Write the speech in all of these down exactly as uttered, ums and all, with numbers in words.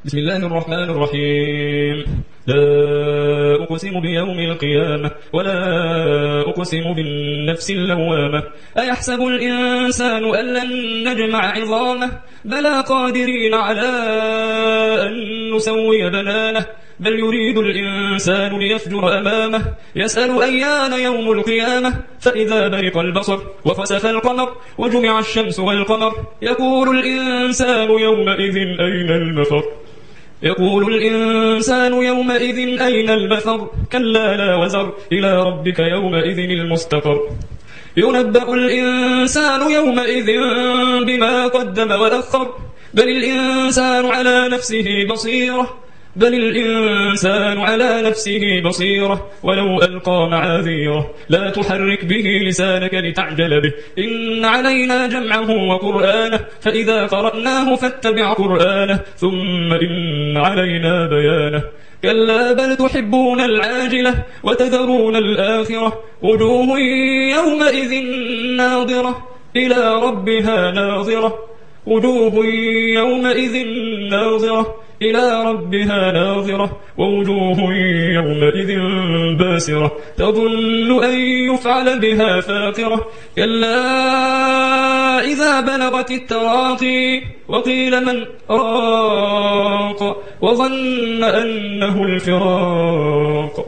بسم الله الرحمن الرحيم. لا أقسم بيوم القيامة ولا أقسم بالنفس اللوامة. أيحسب الإنسان أن لن نجمع عظامه بلى قادرين على أن نسوي بنانه بل يريد الإنسان ليفجر أمامه يسأل أيان يوم القيامة فإذا برق البصر وخسف القمر وجمع الشمس والقمر يقول الإنسان يومئذ أين المفر يقول الإنسان يومئذ أين المفر كلا لا وزر إلى ربك يومئذ المستقر ينبأ الإنسان يومئذ بما قدم وأخر بل الإنسان على نفسه بصيرة بل الإنسان على نفسه بصيرة ولو ألقى معاذيره لا تحرك به لسانك لتعجل به إن علينا جمعه وقرآنه فإذا قرأناه فاتبع قرآنه ثم إن علينا بيانه كلا بل تحبون العاجلة وتذرون الآخرة وجوه يومئذ ناظرة إلى ربها ناظرة وجوه يومئذ ناظرة إلى ربها ناظرة ووجوه يومئذ باسرة تظن أن يفعل بها فاقرة كلا إذا بلغت التراقي وقيل من راق وظن أنه الفراق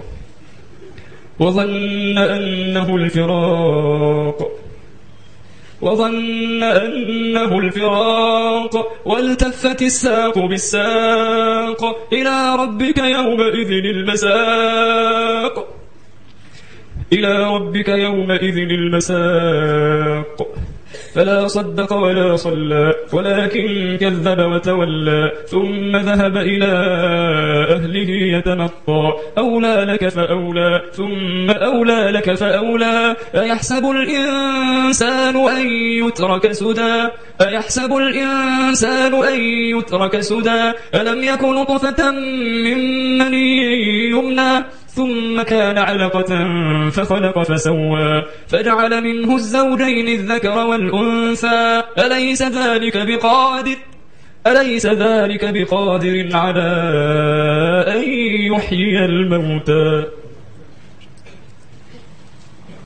وظن أنه الفراق وظن أنه الفراق والتفت الساق بالساق إلى ربك يومئذ المساق إلى ربك يومئذ المساق فلا صدق ولا صلى ولكن كذب وتولى ثم ذهب إلى أهله يتمطى أولى لك فأولى ثم أولى لك فأولى أيحسب الإنسان أن يترك سدى أيحسب الإنسان أن يترك سدى ألم يكن نطفة من مني يمنى ثم كان علقة فخلق فسوى فجعل منه الزوجين الذكر والأنثى أليس ذلك بقادر أليس ذلك بقادر على أن يحيي الموتى